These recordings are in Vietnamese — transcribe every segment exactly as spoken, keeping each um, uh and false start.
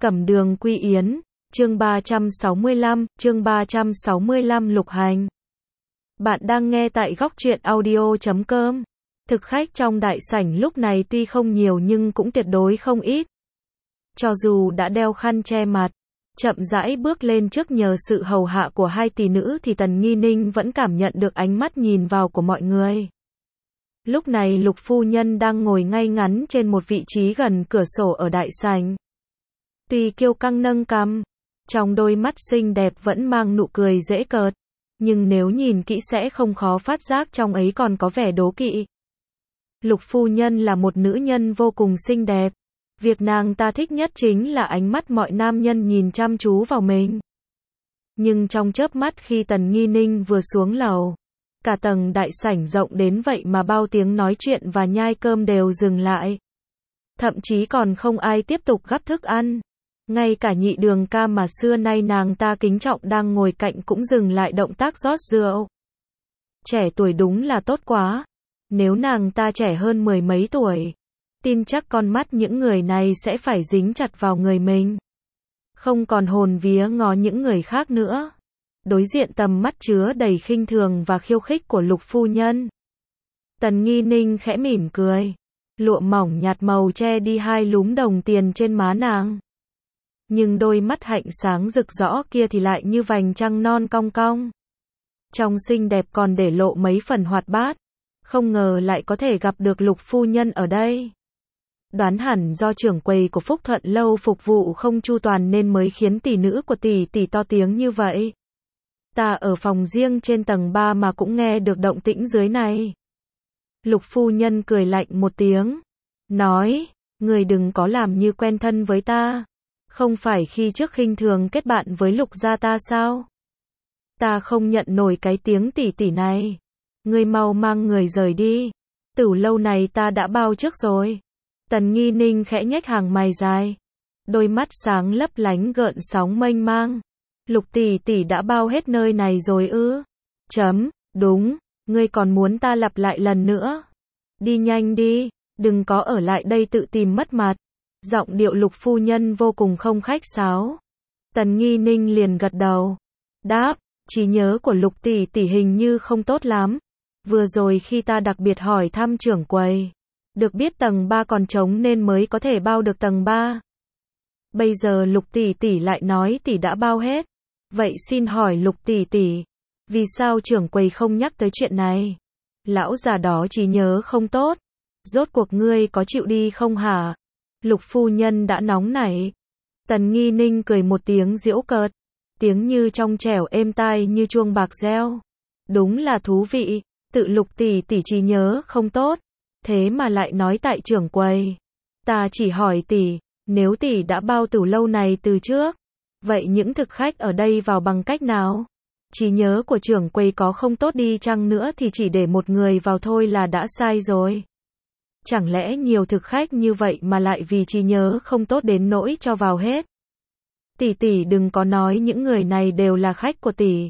Cẩm Đường Quy Yến, chương ba trăm sáu mươi lăm, chương ba trăm sáu mươi lăm Lục Hành. Bạn đang nghe tại góc truyện audio chấm com. Thực khách trong đại sảnh lúc này tuy không nhiều nhưng cũng tuyệt đối không ít. Cho dù đã đeo khăn che mặt, chậm rãi bước lên trước nhờ sự hầu hạ của hai tỷ nữ thì Tần Nghi Ninh vẫn cảm nhận được ánh mắt nhìn vào của mọi người. Lúc này Lục phu nhân đang ngồi ngay ngắn trên một vị trí gần cửa sổ ở đại sảnh. Tuy kiêu căng nâng cằm, trong đôi mắt xinh đẹp vẫn mang nụ cười giễu cợt, nhưng nếu nhìn kỹ sẽ không khó phát giác trong ấy còn có vẻ đố kỵ. Lục phu nhân là một nữ nhân vô cùng xinh đẹp. Việc nàng ta thích nhất chính là ánh mắt mọi nam nhân nhìn chăm chú vào mình. Nhưng trong chớp mắt khi Tần Nghi Ninh vừa xuống lầu, cả tầng đại sảnh rộng đến vậy mà bao tiếng nói chuyện và nhai cơm đều dừng lại. Thậm chí còn không ai tiếp tục gắp thức ăn. Ngay cả Nhị Đường ca mà xưa nay nàng ta kính trọng đang ngồi cạnh cũng dừng lại động tác rót rượu. Trẻ tuổi đúng là tốt quá. Nếu nàng ta trẻ hơn mười mấy tuổi, tin chắc con mắt những người này sẽ phải dính chặt vào người mình. Không còn hồn vía ngó những người khác nữa. Đối diện tầm mắt chứa đầy khinh thường và khiêu khích của Lục phu nhân, Tần Nghi Ninh khẽ mỉm cười. Lụa mỏng nhạt màu che đi hai lúm đồng tiền trên má nàng. Nhưng đôi mắt hạnh sáng rực rõ kia thì lại như vành trăng non cong cong. Trong xinh đẹp còn để lộ mấy phần hoạt bát. Không ngờ lại có thể gặp được Lục phu nhân ở đây. Đoán hẳn do trưởng quầy của Phúc Thuận lâu phục vụ không chu toàn nên mới khiến tỷ nữ của tỷ tỷ to tiếng như vậy. Ta ở phòng riêng trên tầng ba mà cũng nghe được động tĩnh dưới này. Lục phu nhân cười lạnh một tiếng, nói, người đừng có làm như quen thân với ta. Không phải khi trước khinh thường kết bạn với Lục gia ta sao? Ta không nhận nổi cái tiếng tỷ tỷ này. Ngươi mau mang người rời đi. Tửu lâu này ta đã bao trước rồi. Tần Nghi Ninh khẽ nhếch hàng mày dài, đôi mắt sáng lấp lánh gợn sóng mênh mang. Lục tỷ tỷ đã bao hết nơi này rồi ư? Chấm, đúng, ngươi còn muốn ta lặp lại lần nữa? Đi nhanh đi, đừng có ở lại đây tự tìm mất mặt. Giọng điệu Lục phu nhân vô cùng không khách sáo. Tần Nghi Ninh liền gật đầu, đáp, trí nhớ của Lục tỷ tỷ hình như không tốt lắm. Vừa rồi khi ta đặc biệt hỏi thăm trưởng quầy, được biết tầng ba còn trống nên mới có thể bao được tầng ba. Bây giờ Lục tỷ tỷ lại nói tỷ đã bao hết. Vậy xin hỏi Lục tỷ tỷ, vì sao trưởng quầy không nhắc tới chuyện này? Lão già đó trí nhớ không tốt. Rốt cuộc ngươi có chịu đi không hả? Lục phu nhân đã nóng nảy. Tần Nghi Ninh cười một tiếng giễu cợt, tiếng như trong trẻo êm tai như chuông bạc reo. Đúng là thú vị, tự Lục tỷ tỷ trí nhớ không tốt, thế mà lại nói tại trưởng quầy. Ta chỉ hỏi tỷ, nếu tỷ đã bao tửu lâu này từ trước, vậy những thực khách ở đây vào bằng cách nào? Trí nhớ của trưởng quầy có không tốt đi chăng nữa thì chỉ để một người vào thôi là đã sai rồi. Chẳng lẽ nhiều thực khách như vậy mà lại vì trí nhớ không tốt đến nỗi cho vào hết? Tỷ tỷ đừng có nói những người này đều là khách của tỷ.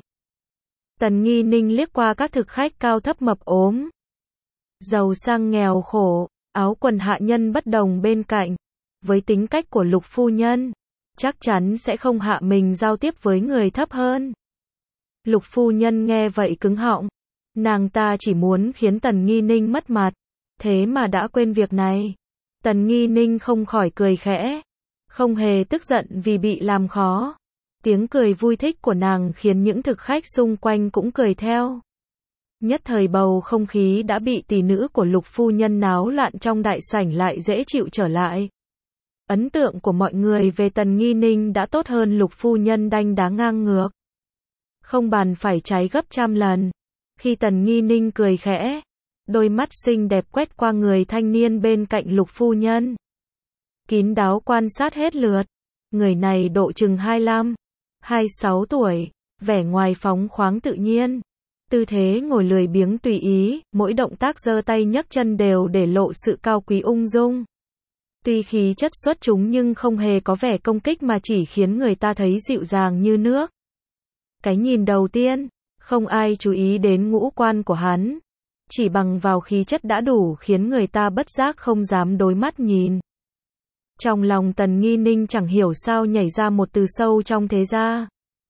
Tần Nghi Ninh liếc qua các thực khách cao thấp mập ốm, giàu sang nghèo khổ, áo quần hạ nhân bất đồng bên cạnh. Với tính cách của Lục phu nhân, chắc chắn sẽ không hạ mình giao tiếp với người thấp hơn. Lục phu nhân nghe vậy cứng họng. Nàng ta chỉ muốn khiến Tần Nghi Ninh mất mặt, thế mà đã quên việc này. Tần Nghi Ninh không khỏi cười khẽ, không hề tức giận vì bị làm khó. Tiếng cười vui thích của nàng khiến những thực khách xung quanh cũng cười theo. Nhất thời bầu không khí đã bị tỷ nữ của Lục phu nhân náo loạn trong đại sảnh lại dễ chịu trở lại. Ấn tượng của mọi người về Tần Nghi Ninh đã tốt hơn Lục phu nhân đanh đá ngang ngược. Không bàn phải cháy gấp trăm lần. Khi Tần Nghi Ninh cười khẽ, đôi mắt xinh đẹp quét qua người thanh niên bên cạnh Lục phu nhân, kín đáo quan sát hết lượt. Người này độ chừng hai mươi lăm, hai mươi sáu tuổi, vẻ ngoài phóng khoáng tự nhiên. Tư thế ngồi lười biếng tùy ý, mỗi động tác giơ tay nhấc chân đều để lộ sự cao quý ung dung. Tuy khí chất xuất chúng nhưng không hề có vẻ công kích mà chỉ khiến người ta thấy dịu dàng như nước. Cái nhìn đầu tiên, không ai chú ý đến ngũ quan của hắn. Chỉ bằng vào khí chất đã đủ khiến người ta bất giác không dám đối mắt nhìn. Trong lòng Tần Nghi Ninh chẳng hiểu sao nhảy ra một từ sâu trong thế gia.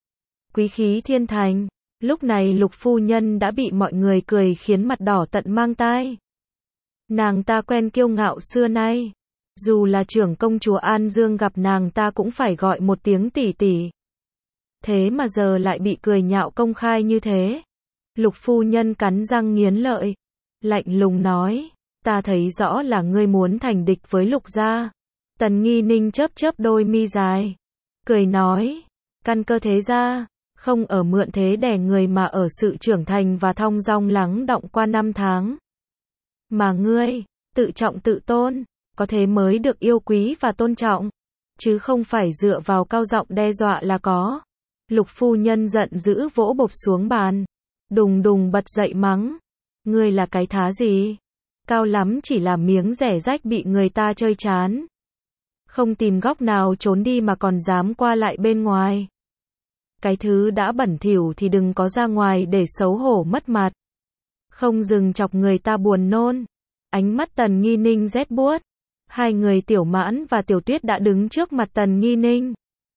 Quý khí thiên thành. Lúc này Lục phu nhân đã bị mọi người cười khiến mặt đỏ tận mang tai. Nàng ta quen kiêu ngạo xưa nay. Dù là trưởng công chúa An Dương gặp nàng ta cũng phải gọi một tiếng tỷ tỷ. Thế mà giờ lại bị cười nhạo công khai như thế. Lục phu nhân cắn răng nghiến lợi. Lạnh lùng nói. Ta thấy rõ là ngươi muốn thành địch với Lục gia. Tần Nghi Ninh chớp chớp đôi mi dài. Cười nói. Căn cơ thế gia. Không ở mượn thế đẻ người mà ở sự trưởng thành và thong dong lắng đọng qua năm tháng. Mà ngươi, tự trọng tự tôn, có thế mới được yêu quý và tôn trọng. Chứ không phải dựa vào cao giọng đe dọa là có. Lục phu nhân giận dữ vỗ bộp xuống bàn. Đùng đùng bật dậy mắng. Ngươi là cái thá gì? Cao lắm chỉ là miếng rẻ rách bị người ta chơi chán. Không tìm góc nào trốn đi mà còn dám qua lại bên ngoài. Cái thứ đã bẩn thỉu thì đừng có ra ngoài để xấu hổ mất mặt. Không dừng chọc người ta buồn nôn. Ánh mắt Tần Nghi Ninh rét buốt. Hai người Tiểu Mãn và Tiểu Tuyết đã đứng trước mặt Tần Nghi Ninh.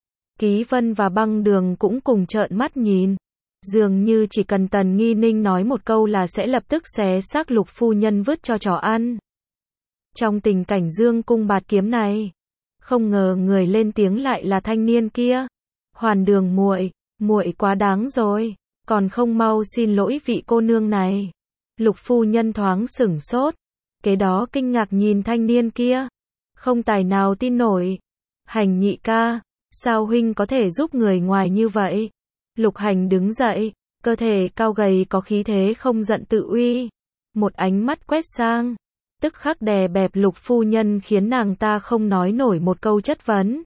Ký Vân và Băng Đường cũng cùng trợn mắt nhìn. Dường như chỉ cần Tần Nghi Ninh nói một câu là sẽ lập tức xé xác Lục phu nhân vứt cho chó ăn. Trong tình cảnh dương cung bạt kiếm này, không ngờ người lên tiếng lại là thanh niên kia. Hoàn Đường muội, muội quá đáng rồi, còn không mau xin lỗi vị cô nương này. Lục phu nhân thoáng sửng sốt, kế đó kinh ngạc nhìn thanh niên kia, không tài nào tin nổi. Hành nhị ca, sao huynh có thể giúp người ngoài như vậy? Lục Hành đứng dậy, cơ thể cao gầy có khí thế không giận tự uy, một ánh mắt quét sang, tức khắc đè bẹp Lục phu nhân khiến nàng ta không nói nổi một câu chất vấn.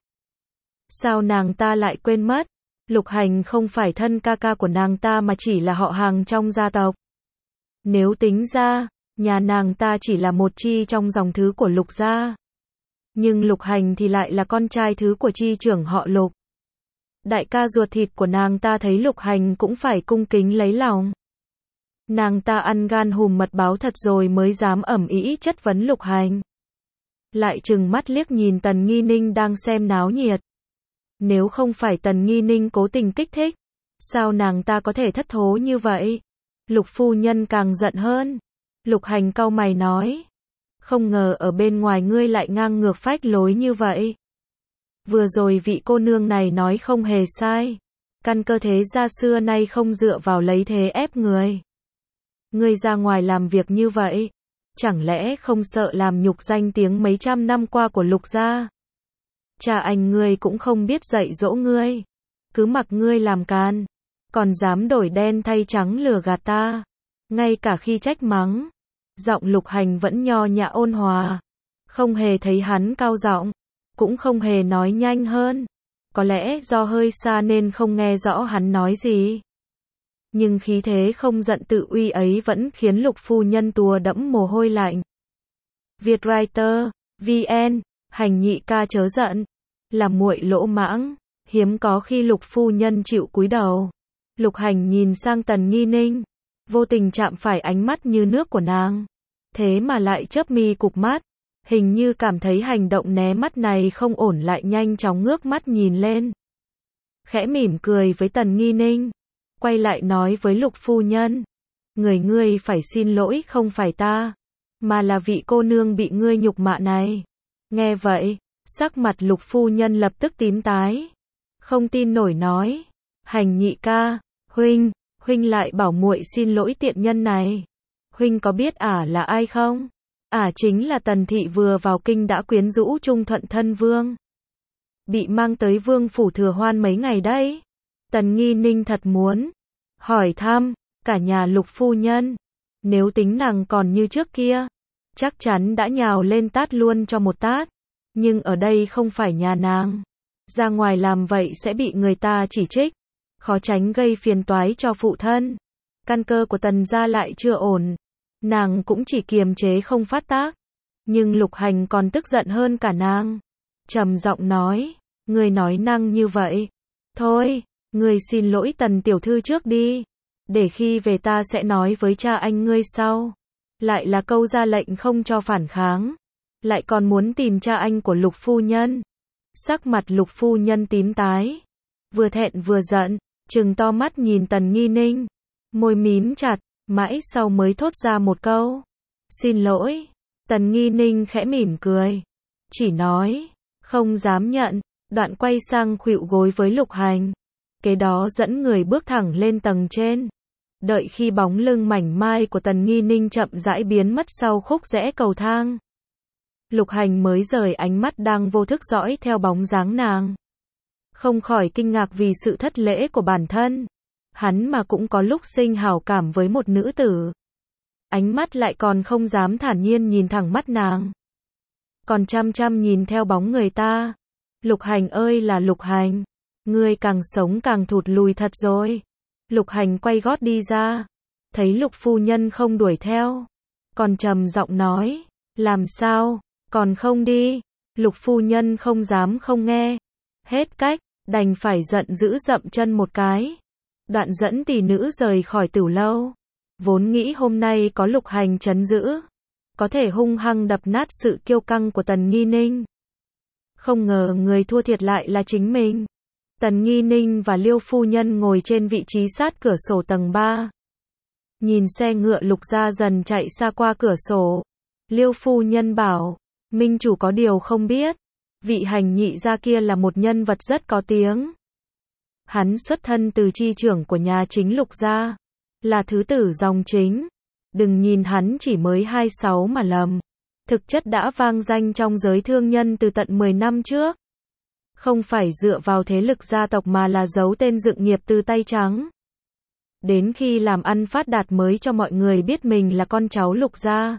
Sao nàng ta lại quên mất? Lục Hành không phải thân ca ca của nàng ta mà chỉ là họ hàng trong gia tộc. Nếu tính ra, nhà nàng ta chỉ là một chi trong dòng thứ của Lục gia. Nhưng Lục Hành thì lại là con trai thứ của chi trưởng họ Lục. Đại ca ruột thịt của nàng ta thấy Lục Hành cũng phải cung kính lấy lòng. Nàng ta ăn gan hùm mật báo thật rồi mới dám ẩm ĩ chất vấn Lục Hành. Lại trừng mắt liếc nhìn Tần Nghi Ninh đang xem náo nhiệt. Nếu không phải Tần Nghi Ninh cố tình kích thích, sao nàng ta có thể thất thố như vậy? Lục phu nhân càng giận hơn. Lục Hành cau mày nói. Không ngờ ở bên ngoài ngươi lại ngang ngược phách lối như vậy. Vừa rồi vị cô nương này nói không hề sai. Căn cơ thế gia xưa nay không dựa vào lấy thế ép người. Ngươi ra ngoài làm việc như vậy, chẳng lẽ không sợ làm nhục danh tiếng mấy trăm năm qua của Lục gia? Cha anh ngươi cũng không biết dạy dỗ ngươi, cứ mặc ngươi làm can, còn dám đổi đen thay trắng lừa gạt ta. Ngay cả khi trách mắng, giọng Lục Hành vẫn nho nhã ôn hòa, không hề thấy hắn cao giọng, cũng không hề nói nhanh hơn. Có lẽ do hơi xa nên không nghe rõ hắn nói gì. Nhưng khí thế không giận tự uy ấy vẫn khiến Lục phu nhân tùa đẫm mồ hôi lạnh. Vietwriter, vê en, Hành nhị ca chớ giận, là muội lỗ mãng, hiếm có khi Lục phu nhân chịu cúi đầu. Lục Hành nhìn sang Tần Nghi Ninh, vô tình chạm phải ánh mắt như nước của nàng, thế mà lại chớp mi cụp mắt, hình như cảm thấy hành động né mắt này không ổn lại nhanh chóng ngước mắt nhìn lên. Khẽ mỉm cười với Tần Nghi Ninh, quay lại nói với Lục phu nhân, người ngươi phải xin lỗi không phải ta, mà là vị cô nương bị ngươi nhục mạ này. Nghe vậy, sắc mặt Lục phu nhân lập tức tím tái, không tin nổi nói, Hành nhị ca, huynh, huynh lại bảo muội xin lỗi tiện nhân này. Huynh có biết ả là ai không? Ả chính là Tần thị vừa vào kinh đã quyến rũ Trung Thuận thân vương, bị mang tới vương phủ Thừa Hoan mấy ngày đấy. Tần Nghi Ninh thật muốn hỏi thăm cả nhà Lục phu nhân, nếu tính nàng còn như trước kia, chắc chắn đã nhào lên tát luôn cho một tát. Nhưng ở đây không phải nhà nàng, ra ngoài làm vậy sẽ bị người ta chỉ trích, khó tránh gây phiền toái cho phụ thân. Căn cơ của Tần gia lại chưa ổn, nàng cũng chỉ kiềm chế không phát tác. Nhưng Lục Hành còn tức giận hơn cả nàng, trầm giọng nói, ngươi nói năng như vậy, thôi, ngươi xin lỗi Tần tiểu thư trước đi, để khi về ta sẽ nói với cha anh ngươi sau. Lại là câu ra lệnh không cho phản kháng. lại còn muốn tìm cha anh của Lục phu nhân. Sắc mặt Lục phu nhân tím tái, vừa thẹn vừa giận, trừng to mắt nhìn Tần Nghi Ninh, môi mím chặt, mãi sau mới thốt ra một câu, xin lỗi. Tần Nghi Ninh khẽ mỉm cười, chỉ nói, không dám nhận, đoạn quay sang khuỵu gối với Lục Hành, kế đó dẫn người bước thẳng lên tầng trên. Đợi khi bóng lưng mảnh mai của Tần Nghi Ninh chậm rãi biến mất sau khúc rẽ cầu thang, Lục Hành mới rời ánh mắt đang vô thức dõi theo bóng dáng nàng. Không khỏi kinh ngạc vì sự thất lễ của bản thân. Hắn mà cũng có lúc sinh hảo cảm với một nữ tử. Ánh mắt lại còn không dám thản nhiên nhìn thẳng mắt nàng. Còn chăm chăm nhìn theo bóng người ta. Lục Hành ơi là Lục Hành. Ngươi càng sống càng thụt lùi thật rồi. Lục Hành quay gót đi ra. Thấy Lục phu nhân không đuổi theo. Còn trầm giọng nói. Làm sao? Còn không đi. Lục phu nhân không dám không nghe. Hết cách, đành phải giận dữ dậm chân một cái. Đoạn dẫn tỷ nữ rời khỏi tửu lâu. Vốn nghĩ hôm nay có Lục Hành trấn giữ, có thể hung hăng đập nát sự kiêu căng của Tần Nghi Ninh. Không ngờ người thua thiệt lại là chính mình. Tần Nghi Ninh và Liêu phu nhân ngồi trên vị trí sát cửa sổ tầng ba. Nhìn xe ngựa Lục gia dần chạy xa qua cửa sổ. Liêu phu nhân bảo, minh chủ có điều không biết. Vị Hành nhị gia kia là một nhân vật rất có tiếng. Hắn xuất thân từ chi trưởng của nhà chính Lục gia, là thứ tử dòng chính. Đừng nhìn hắn chỉ mới hai mươi sáu mà lầm. Thực chất đã vang danh trong giới thương nhân từ tận mười năm trước. Không phải dựa vào thế lực gia tộc mà là giấu tên dựng nghiệp từ tay trắng. Đến khi làm ăn phát đạt mới cho mọi người biết mình là con cháu Lục gia.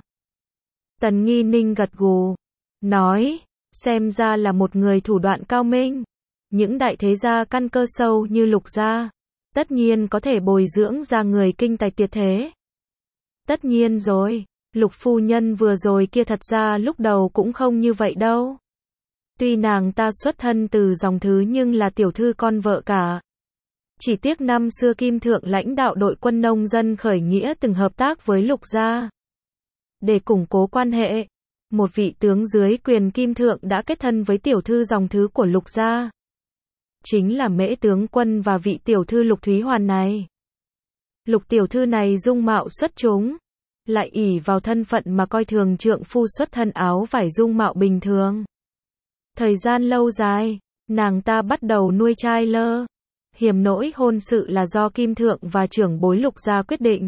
Tần Nghi Ninh gật gù, nói, xem ra là một người thủ đoạn cao minh. Những đại thế gia căn cơ sâu như Lục gia, tất nhiên có thể bồi dưỡng ra người kinh tài tuyệt thế. Tất nhiên rồi, Lục phu nhân vừa rồi kia thật ra lúc đầu cũng không như vậy đâu. Tuy nàng ta xuất thân từ dòng thứ nhưng là tiểu thư con vợ cả. Chỉ tiếc năm xưa Kim Thượng lãnh đạo đội quân nông dân khởi nghĩa từng hợp tác với Lục gia. Để củng cố quan hệ, một vị tướng dưới quyền Kim Thượng đã kết thân với tiểu thư dòng thứ của Lục gia. Chính là Mễ tướng quân và vị tiểu thư Lục Thúy Hoàn này. Lục tiểu thư này dung mạo xuất chúng, lại ỷ vào thân phận mà coi thường trượng phu xuất thân áo vải dung mạo bình thường. Thời gian lâu dài, nàng ta bắt đầu nuôi trai lơ. Hiểm nỗi hôn sự là do Kim Thượng và trưởng bối Lục gia quyết định.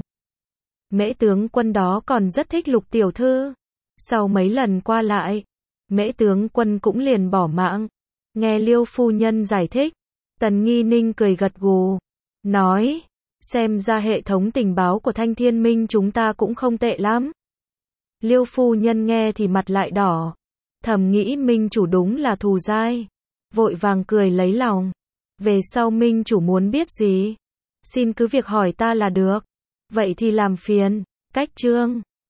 Mễ tướng quân đó còn rất thích Lục tiểu thư. Sau mấy lần qua lại, Mễ tướng quân cũng liền bỏ mạng. Nghe Liêu phu nhân giải thích, Tần Nghi Ninh cười gật gù, nói, xem ra hệ thống tình báo của Thanh Thiên Minh chúng ta cũng không tệ lắm. Liêu phu nhân nghe thì mặt lại đỏ, thầm nghĩ Minh chủ đúng là thù dai, vội vàng cười lấy lòng. Về sau Minh chủ muốn biết gì, xin cứ việc hỏi ta là được. Vậy thì làm phiền. Cách chương